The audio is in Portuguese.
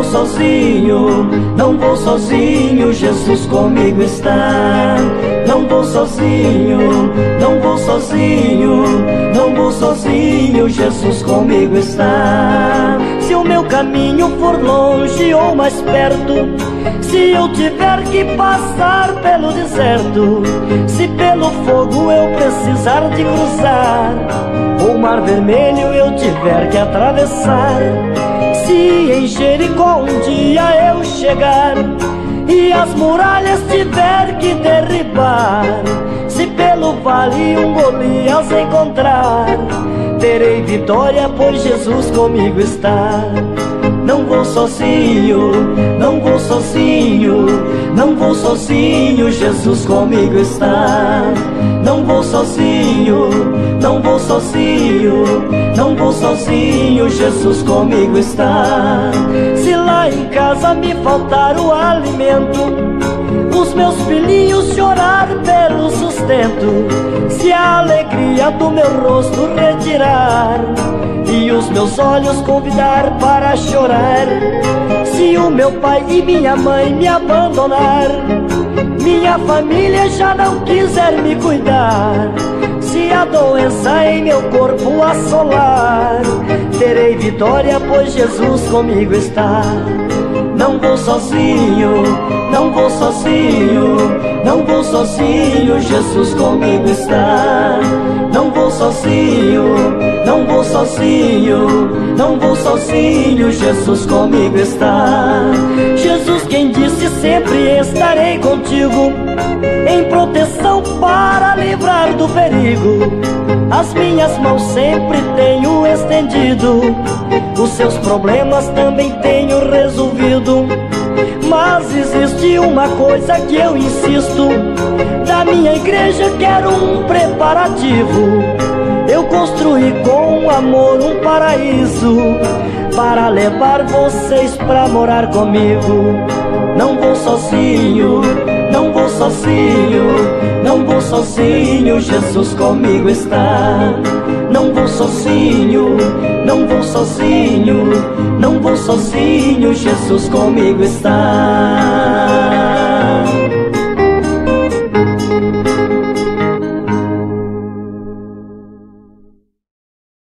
sozinho, não vou sozinho, Jesus comigo está. Não vou sozinho, não vou sozinho, não vou sozinho, Jesus comigo está. Se o meu caminho for longe ou mais perto, se eu tiver que passar pelo deserto, se pelo fogo eu precisar de cruzar, ou o mar vermelho eu tiver que atravessar, se em Jericó um dia eu chegar e as muralhas tiver que derribar, se pelo vale um Golias encontrar, terei vitória, pois Jesus comigo está. Não vou sozinho, não vou sozinho, não vou sozinho, Jesus comigo está. Não vou sozinho, não vou sozinho, não vou sozinho, Jesus comigo está. Se lá em casa me faltar o alimento, os meus filhinhos chorar pelo sustento, se a alegria do meu rosto retirar e os meus olhos convidar para chorar, se o meu pai e minha mãe me abandonar, minha família já não quiser me cuidar, se a doença em meu corpo assolar, terei vitória, pois Jesus comigo está. Não vou sozinho, não vou sozinho, não vou sozinho, Jesus comigo está. Não vou sozinho, não vou sozinho, não vou sozinho, Jesus comigo está. Jesus quem disse sempre estarei contigo, em proteção para livrar do perigo, as minhas mãos sempre tenho estendido, os seus problemas também tenho resolvido. Mas existe uma coisa que eu insisto, da minha igreja quero um preparativo, eu construí com amor um paraíso, para levar vocês pra morar comigo. Não vou sozinho, não vou sozinho, não vou sozinho, Jesus comigo está. Não vou sozinho, não vou sozinho, não vou sozinho, Jesus comigo está.